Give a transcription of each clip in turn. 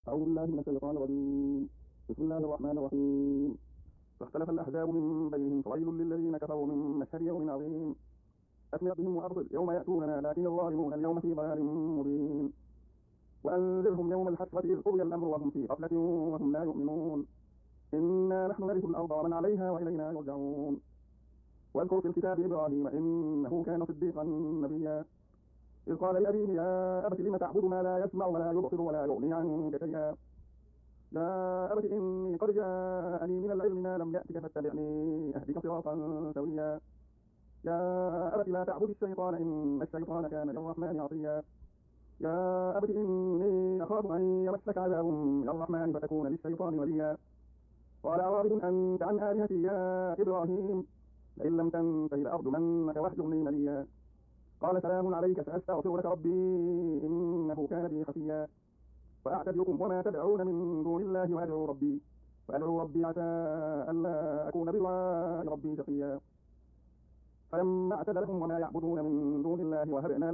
أعوذ بالله من الشيطان الرجيم. بسم الله الرحمن الرحيم. فاختلف الأحزاب من بينهم فويل للذين كفروا من مشهد يوم عظيم. أسمع بهم وأبصر يوم يأتوننا لكن الظالمون اليوم في ضلال مبين. وأنذرهم يوم الحسرة إذ قضي الأمر وهم في غفلة وهم لا يؤمنون. إنا نحن نرث الأرض ومن عليها وإلينا يرجعون. واذكر في الكتاب إبراهيم إنه كان صديقا نبيا. إذ قال لأبيه يا أبت لم تعبد ما لا يسمع ولا يبصر ولا يغني عنك شيئا. يا أبت إني قد جاءني من العلم ما لم يأتك فاتبعني أهدك صراطا سويا. يا أبت لا تعبد الشيطان إن الشيطان كان للرحمن عصيا. يا أبت إني أخاف أن يمسك عذاب من الرحمن فتكون للشيطان وليا. قال أراغب أنت عن آلهتي يا إبراهيم لئن لم تنته لأرجمنك واهجرني مليا. قال سلام عليك سأستغفر لك ربي إنه كان بي خفيا. فأعتذركم وما تدعون من دون الله وأدعو ربي عسى ألا أكون بدعاء ربي شقيا. فلما اعتزلهم وما يعبدون من دون الله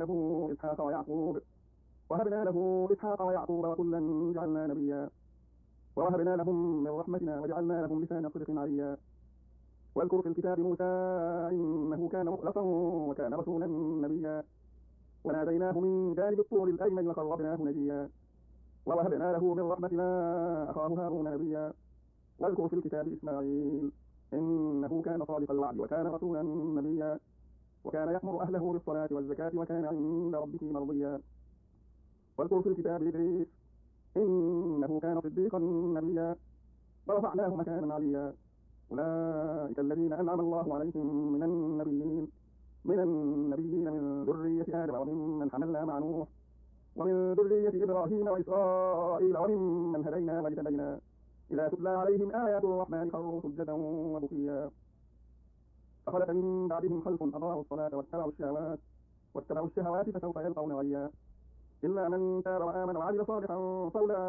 وهبنا له إسحاق ويعقوب وكلا جعلنا نبيا. ووهبنا لهم من رحمتنا وجعلنا لهم لسان صدق عليا. واذكر في الكتاب موسى إنه كان مخلصا وكان رسولا نبيا. وناديناه من جانب الطور الأيمن وقربناه نجيا. ووهبنا له من رحمتنا أخاه هارون نبيا. واذكر في الكتاب إسماعيل إنه كان صادق الوعد وكان رسولا نبيا. وكان يأمر أهله بالصلاة والزكاة وكان عند ربه مرضيا. واذكر في الكتاب إدريس إنه كان صديقا نبيا. ورفعناه مكانا عليا. أولئك الذين أنعم الله عليهم من النبيين من ذرية آدم وممن حملنا مع نوح ومن ذرية إبراهيم وإسرائيل وممن هدينا واجتبينا. إذا تتلى عليهم آيات الرحمن خروا سجدا وبكيا. فخلف من بعدهم خلف أضاعوا الصلاة واتبعوا الشهوات فسوف يلقون غيا. إلا من تاب وآمن وعمل صالحا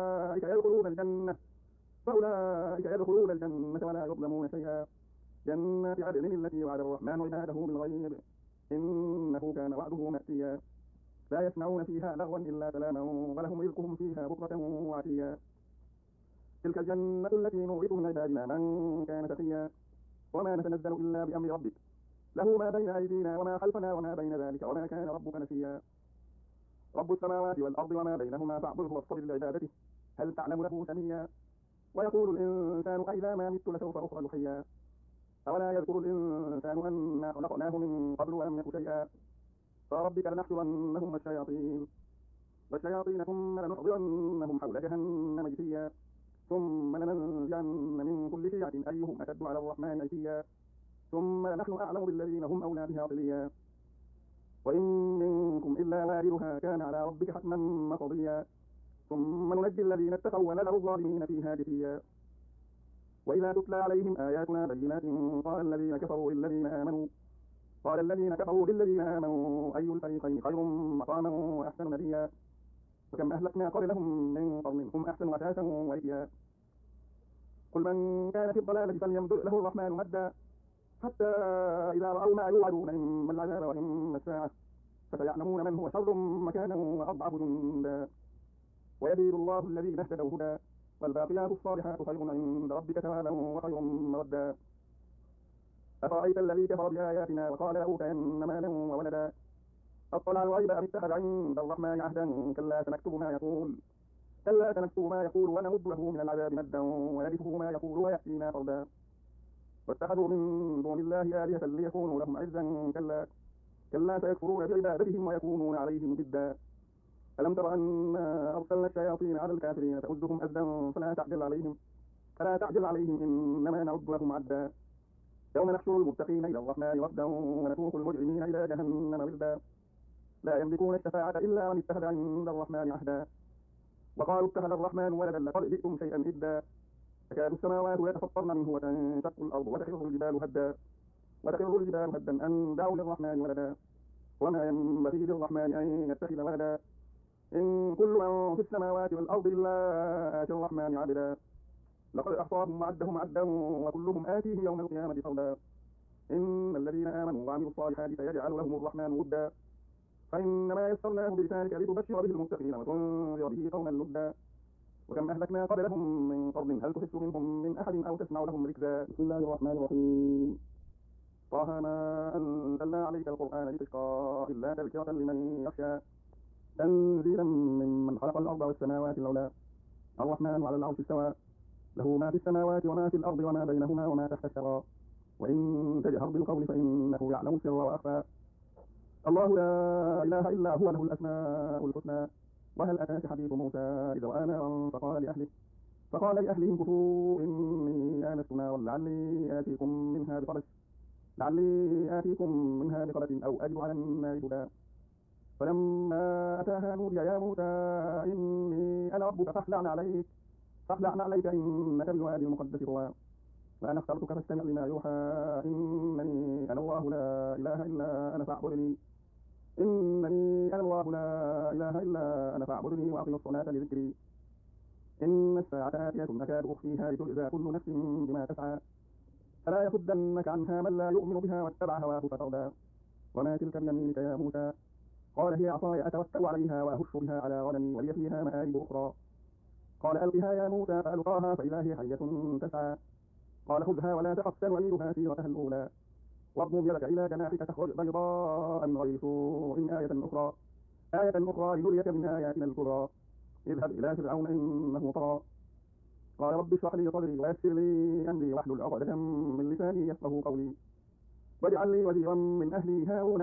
فأولئك يدخلون الجنة ولا يظلمون شيئا. جنات عدن التي وعد الرحمن عباده بالغيب إنه كان وعده مأتيا. لا يسمعون فيها لغوا إلا سلاما ولهم رزقهم فيها بكرة وعشيا. تلك الجنة التي نورث من عبادنا من كان تقيا. وما نتنزل إلا بأمر ربك له ما بين أيدينا وما خلفنا وما بين ذلك وما كان ربك نسيا. رب السماوات والأرض وما بينهما فاعبده واصطبر لعبادته هل تعلم له سميا. ويقول الإنسان أإذا ما مت لسوف أخرج حيا. أولا يذكر الإنسان أنا خلقناه من قبل ولم يك شيئا. فربك لنحشرنهم والشياطين ثم لنحضرنهم حول جهنم جثيا. ثم لننزعن من كل شيعة أيهم أشد على الرحمن عتيا. ثم لنحن أعلم بالذين هم أولى بها صليا. وإن منكم إلا واردها كان على ربك حتما مقضيا. ثم ننجي الذين اتقوا ونذر الظالمين فيها جثيا. وإذا تتلى عليهم آياتنا بينات قال الذين كفروا للذين آمنوا أي الفريقين خير مقاما وأحسن نديا. وكم أهلكنا قبلهم من قرن هم أحسن أثاثا ورئيا. قل من كان في الضلالة فليمدد له الرحمن مدا حتى إذا رأوا ما يوعدون إما العذاب وإما الساعة فسيعلمون من هو شر مكانا وأضعف جندا. ويزيد الله الذين اهتدوا هدى والباقيات الصالحات خير عند ربك ثوابا وخير مردا. أفرأيت الذي كفر بآياتنا وقال لأوتين مالا وولدا أطلع الغيب أم اتخذ عند الرحمن عهدا كلا سنكتب ما يقول ونمد له من العذاب مدا ونرثه ما يقول ويأتينا فردا. واتخذوا من دون الله آلهة ليكونوا لهم عزا كلا سيكفرون بعبادتهم ويكونون عليهم ضدا. ألم تر أنا أرسلنا الشياطين على الكافرين تؤزهم أزدا فلا تعجل عليهم إنما نعد لهم عدا. يوم نحشر المتقين إلى الرحمن وفدا ونسوق المجرمين إلى جهنم وردا. لا يملكون الشفاعة إلا من اتخذ عند الرحمن عهدا. وقالوا اتخذ الرحمن ولدا لقد جئتم شيئا إدا. تكاد السماوات يتفطرن منه وتنشق الأرض وتخر الجبال هدا أن دعوا للرحمن ولدا. وما ينبغي للرحمن أن يتخذ ولدا. إن كل من في السماوات والأرض إلا آتي الرحمن عبدا. لقد أحصاهم وعدهم عدا وكلهم آتيه يوم القيامة فردا. إن الذين آمنوا وعملوا الصالحات سيجعل لهم الرحمن ودا. فإنما يسرناه بلسانك لتبشر به المتقين وتنذر به قوما لدا. وكم أهلكنا قبلهم من قرن هل تحس منهم من أحد أو تسمع لهم ركزا. بسم الله الرحمن الرحيم. طه ما أنزلنا عليك القرآن لتشقى إلا تذكرة لمن يخشى تنزيلا ممن خلق الأرض والسماوات العلى الرحمن على العرش استوى له ما في السماوات وما في الأرض وما بينهما وما تحت الثرى وإن تجهر بالقول فإنه يعلم السر وأخفى الله لا إله إلا هو له الأسماء الحسنى. وهل أتاك حديث موسى إذ رأى نارا فقال لأهلهم كفوا إني آنست نارا لعلي آتيكم منها بقبس أو أجد على النار هدى. فلما أتاها نودي يا موسى إني أنا ربك فاخلع عليك إنك بالوادي المقدس طوى وأنا اخترتك فاستمع لما يوحى إنني أنا الله لا إله إلا أنا فاعبدني وأقم الصلاة لذكري إن الساعة آتية أكاد أخفيها لتجزى كل نفس بما تسعى فلا يصدنك عنها من لا يؤمن بها واتبع هواه فتردى. وما تلك بيمينك يا موسى قال هي عصاي أتوكل عليها وأهش بها على غنمي ولي فيها مآرب أخرى. قال ألقها يا موسى فألقاها فإذا هي حية تسعى قال خذها ولا تخف سنعيدها سيرتها الأولى واضمم يدك إلى جناحك تخرج بيضاء من غير سوء آية أخرى لنريك من آياتنا الكبرى اذهب إلى فرعون إنه طغى قال رب اشرح لي صدري ويسر لي أمري واحلل عقدة من لساني يفقهوا قولي واجعل لي وزيرا من أهلي هارون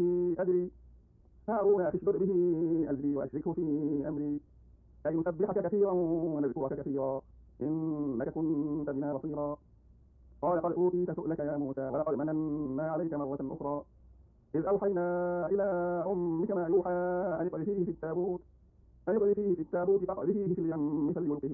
أشدد به أزري وأشركه في أمري كي نسبحك كثيرا ونذكرك كثيرا إنك كنت بنا بصيرا. قال قد أوتيت سؤلك يا موسى ولقد مننا عليك مرة أخرى إذ أوحينا إلى أمك ما يوحى أن اقذفيه في التابوت فاقذفيه في اليم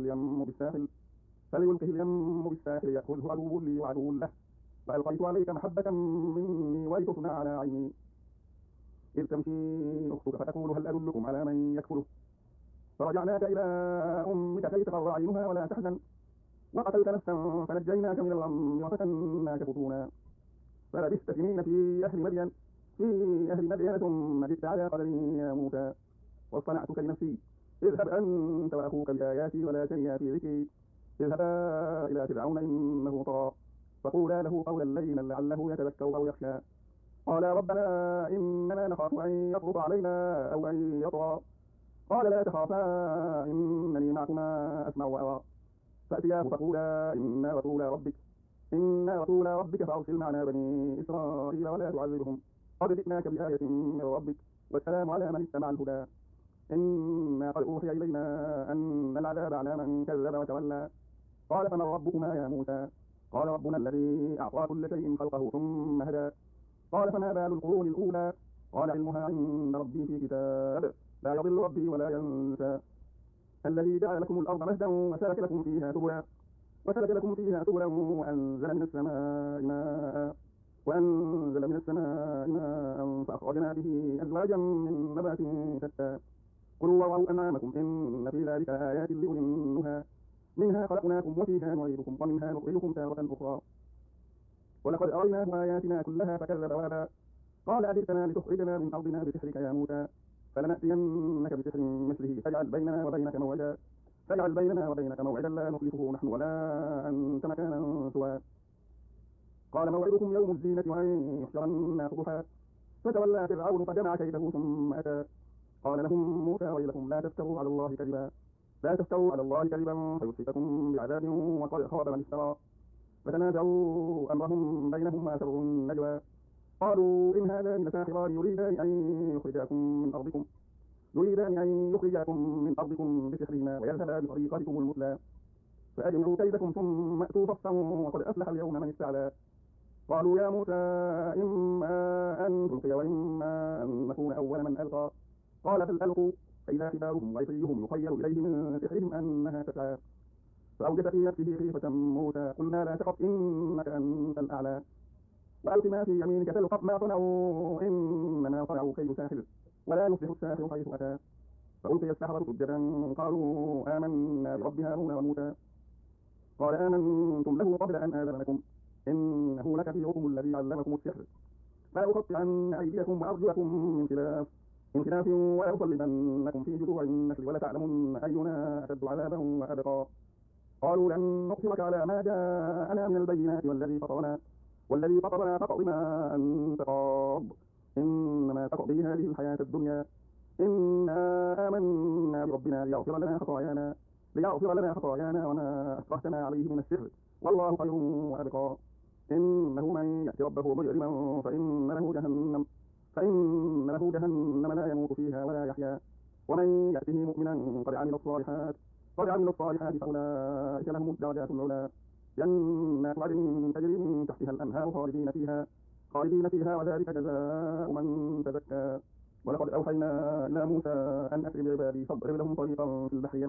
فليلقه اليم بالساحل يأخذه عدو لي وعدو له وألقيت عليك محبة مني ولتصنع على عيني إذ تمشي أختك فتقول هل أدلكم على من يكفله فرجعناك إلى أمك كي تقر عينها ولا تحزن وقتلت نفسا فنجيناك من الغم وفتناك فتونا فلبثت سنين في أهل مدين ثم جئت على قدر يا موسى واصطنعتك لنفسي اذهب أنت وأخوك بآياتي ولا تنيا في ذكري اذهبا إلى فرعون إنه طغى فقولا له قولا لينا لعله يتذكر أو يخشى قالا ربنا إننا نخاف أن يفرط علينا أو أن يطغى قال لا تخافا إنني معكما أسمع وأرى فأتياه فقولا إنا رسول ربك فأرسل معنا بني إسرائيل ولا تعذبهم قد جئناك بآية من ربك والسلام على من اتبع الهدى إنا قد أوحي إلينا أن العذاب على من كذب وتولى قال فمن ربكما يا موسى قال ربنا الذي أعطى كل شيء خلقه ثم هدى قال فما بال القرون الأولى قال علمها عند ربي في كتاب لا يضل ربي ولا ينسى الذي جعل لكم الأرض مهدا وسلك لكم فيها سبلا وأنزل من السماء ماء فأخرجنا به أزواجا من نبات شتى كلوا وارعوا أنعامكم إن في ذلك لآيات لأولي النهى منها خلقناكم وفيها نعيدكم ومنها نخرجكم تارة أخرى ولقد أريناه آياتنا كلها فكذب وأبى قال أجئتنا لتخرجنا من أرضنا بسحرك يا موسى فلنأتينك بسحر مثله فاجعل بيننا وبينك موعدا لا نخلفه نحن ولا أنت مكانا سوى قال موعدكم يوم الزينة وأن يحشر الناس ضحى فتولى فرعون فجمع كيده ثم أتى قال لهم موسى ويلكم لا تفتروا على الله كذبا فيصيبكم بعذاب وقد خاب من افترى فتنازعوا أمرهم بينهم وأسروا النجوى قالوا إن هذان لساحران يريدان أن يخرجاكم من أرضكم بسحرهما ويذهبا بطريقتكم المثلى فأجمعوا كيدكم ثم أتوا صفا وقد أفلح اليوم من استعلى قالوا يا موسى إما أن تلقي وإما أن نكون أول من ألقى قال بل ألقوا فإذا حبالهم وعصيهم يخيل إليه من سحرهم أنها تسعى فأوجس في نفسه خيفة موسى قلنا لا تخف إنك أنت الأعلى وألق ما في يمينك تلقف ما صنعوا إنما صنعوا كيد ساحر ولا يفلح الساحر حيث أتى فألقي السحرة سجدا قالوا آمنا برب هارون وموسى قال آمنتم له قبل أن آذن لكم إنه لكبيركم الذي علمكم السحر فلأقطعن أيديكم وأرجلكم من خلاف من خلاف ولأصلبنكم في جذوع النخل ولتعلمن أينا أشد عذابا وأبقى قالوا لن نؤثرك على ما جاءنا من البينات والذي فطرنا فاقض ما أنت قاض إنما تقضي هذه الحياة الدنيا إنا آمنا بربنا ليغفر لنا خطايانا وما أكرهتنا عليه من السر والله خير وأبقى إنه من يأت ربه مجرما فإن له جهنم لا يموت فيها ولا يحيا ومن يأته مؤمنا قد عمل الصالحات فأولئك لهم الدرجات العلى جنات عدن تجري من تحتها الأنهار خالدين فيها وذلك جزاء من تزكى ولقد أوحينا إلى موسى أن أسر بعبادي فاضرب لهم طريقا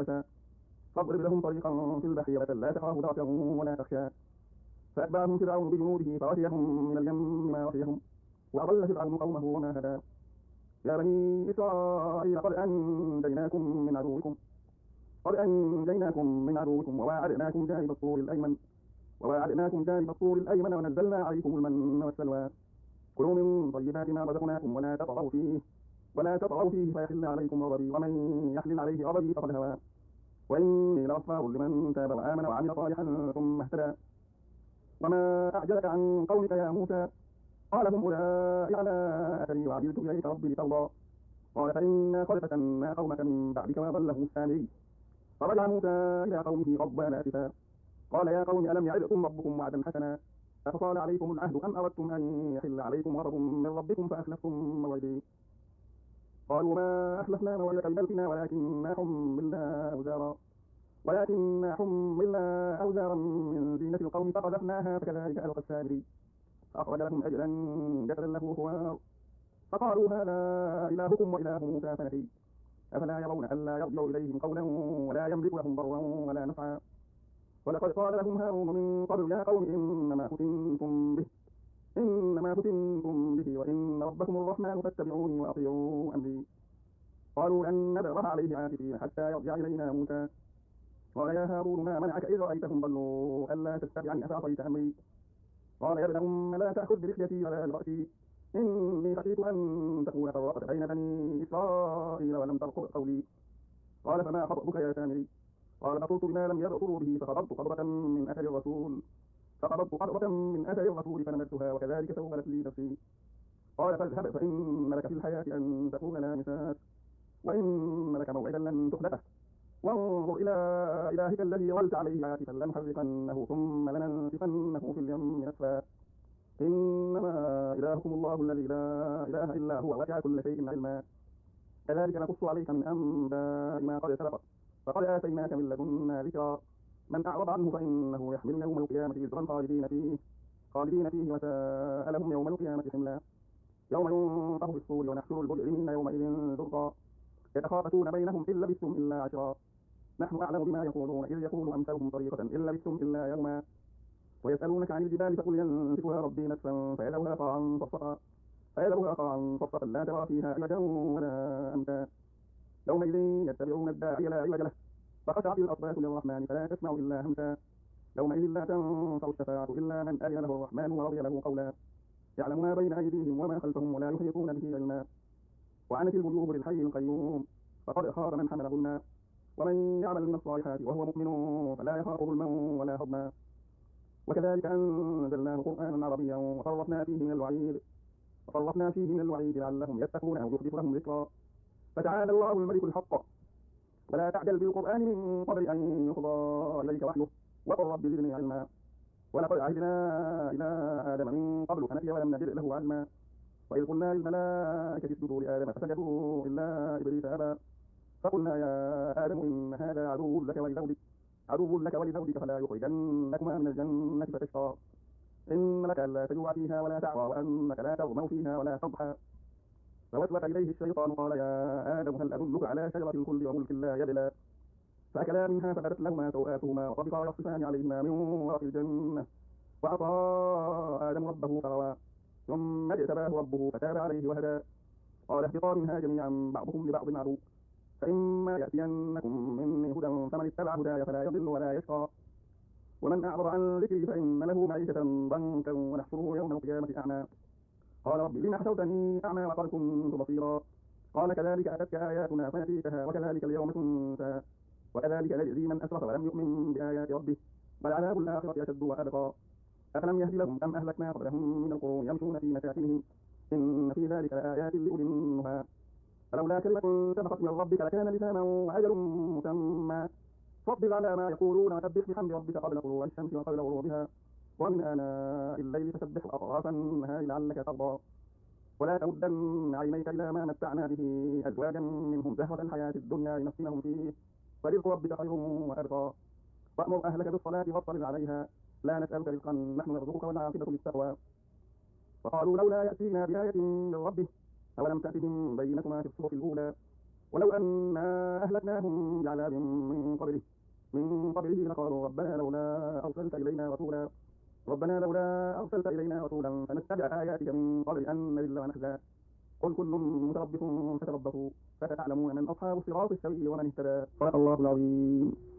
في البحر يبسا لا تخاف دركا ولا تخشى فأتبعهم فرعون بجنوده فغشيهم من اليم ما غشيهم وأضل فرعون قومه وما هدى يا بني إسرائيل قد أنجيناكم من عدوكم وواعدناكم جانب الطور الأيمن ونزلنا عليكم المن والسلوى كلوا من طيبات ما رزقناكم ولا تطغوا فيه فيحل عليكم غضبي ومن يحلل عليه غضبي فقد هوى وإني لغفار لمن تاب وآمن وعمل صالحا ثم اهتدى وما أعجلك عن قومك يا موسى قال هم أولئك على أثري وعجلت إليك ربي لترضى قال فإنا قد فتنا قومك من بعدك وأضلهم السامري فرجع موسى إلى قومه غضبان آسفا قال يا قوم ألم يعدكم ربكم وعدا حسنا أفطال عليكم العهد أم أردتم أن يحل عليكم غضب من ربكم فأخلفتم موعدي قالوا ما أخلفنا موعدك بملكنا ولكننا حملنا أوزارا من زينة القوم فقذفناها فكذلك ألقى السامري فأخرج لهم أجلا جسدا له خوار فقالوا هذا إلهكم وإله موسى فنسي أفلا يرون ألا يرجع إليهم قولا ولا يملك لهم ضرا ولا نفعا ولقد قال لهم هارون من قبل يا قوم إنما فتنتم به وإن ربكم الرحمن فاتبعوني وأطيعوا أمري قالوا لن نبرح عليه عاكفين حتى يرجع إلينا موسى قال يا هارون ما منعك إذ رأيتهم ضلوا ألا تتبعني أفعصيت أمري قال يا ابن أم لا تأخذ بلحيتي ولا برأسي إني خشيت أن تكون فرقت بين بني إسرائيل ولم ترقب قولي قال فما خطبك يا سامري قال بصرت بما لم يبصروا به فقبضت قبضة من أثر الرسول فنبذتها وكذلك سولت لي نفسي قال فاذهب فإن لك في الحياة أن تكون لا مساس وإن لك موعدا لن تخلفه وانظر إلى إلهك الذي ظلت عليه عاكفا لنحرقنه ثم لننسفنه في اليم نسفا إنما إلهكم الله الذي لا إله إلا هو وسع كل شيء علما كذلك نقص عليك من أنباء ما قد سبق فقد آتيناك من لدنا ذكرا من أعرض عنه فإنه يحمل يوم القيامة وزرا خالدين فيه وساء لهم يوم القيامة حملا يوم ينفخ في الصور ونحشر المجرمين يومئذ زرقا يتخافتون بينهم إن لبثتم إلا عشرا نحن أعلم بما يقولون إذ يقول أمثالهم طريقة إن لبثتم إلا يوما ويسألونك عن الجبال فقل ينسفها ربي نسفا فيذرها قاعا صفصفا لا ترى فيها عوجا ولا أمتا يومئذ يتبعون الداعي لا عوج له فخشعت الأصوات للرحمن فلا تسمع إلا همسا يومئذ لا تنفع الشفاعة إلا من أذن له الرحمن ورضي له قولا يعلم ما بين أيديهم وما خلفهم ولا يحيطون به علما وعنت الوجوه للحي القيوم فقد خاب من حمل ظلما ومن يعمل من الصالحات وهو مؤمن فلا يخاف ظلما ولا هضما وكذلك أنزلناه قرآنا عربيا وصرفنا فيه من الوعيد لعلهم يتقون أو يحدث لهم ذكرا فتعالى الله الملك الحق ولا تعجل بالقرآن من قبل أن يقضى إليك وحيه وقل رب زدني علما ولقد عهدنا إلى آدم من قبل فنسي ولم نجد له علما وإذ قلنا للملائكة اسجدوا لآدم فسجدوا إلا إبليس أبى فقلنا يا آدم إن هذا عدو لك ولزوجك فلا يخرجنكما من الجنة فتشقى إن لك ألا تجوع فيها ولا تعرى وأنك لا تظمأ فيها ولا تضحى فوسوس إليه الشيطان قال يا آدم هل أدلك على شجرة الخلد وملك لا يبلى فأكلا منها فبدت لهما سوآتهما وطفقا يخصفان عليهما من ورق الجنة وعصى آدم ربه فغوى ثم اجتباه ربه فتاب عليه وهدى قال اهبطا منها جميعا بعضكم لبعض عدو فإما يأتينكم مني هدى فمن اتبع هداي فلا يضل ولا يشقى ومن أعرض عن ذكري فإن له معيشة ضنكا ونحشره يوم القيامة أعمى قال رب لم حشرتني أعمى وقد كنت بصيرا قال كذلك أتتك آياتنا فنسيتها وكذلك اليوم تنسى وكذلك نجزي من أسرف ولم يؤمن بآيات ربه ولعذاب الآخرة أشد وأبقى أفلم يهد لهم كم أهلكنا قبلهم من القرون يمشون في مساكنهم إن في ذلك لآيات لأولي النهى فلولا كلمة سبقت من ربك لكان لزاما وأجل مسمى فاصبر على ما يقولون وسبح بحمد ربك قبل طلوع الشمس وقبل غروبها ومن آناء الليل فسبح أطراف النهار لعلك ترضى ولا تمدن عينيك إلى ما متعنا به أزواجا منهم زهرة الحياة الدنيا لنفتنهم فيه ورزق ربك خير وأبقى وأمر أهلك بالصلاة واصطبر عليها لا نسألك رزقا نحن نرزقك والعاقبة للتقوى وقالوا لولا يأتينا بآية من ربه أولم تأتهم بينة ما في الصحف الأولى ولو أنا أهلكناهم بعذاب من قبله لقالوا ربنا لولا أرسلت إلينا رسولا فنتبع آياتك من قبل أن نذل ونخزى قل كل متربص فتربصوا فستعلمون من أصحاب الصراط السوي ومن اهتدى صدق الله العظيم.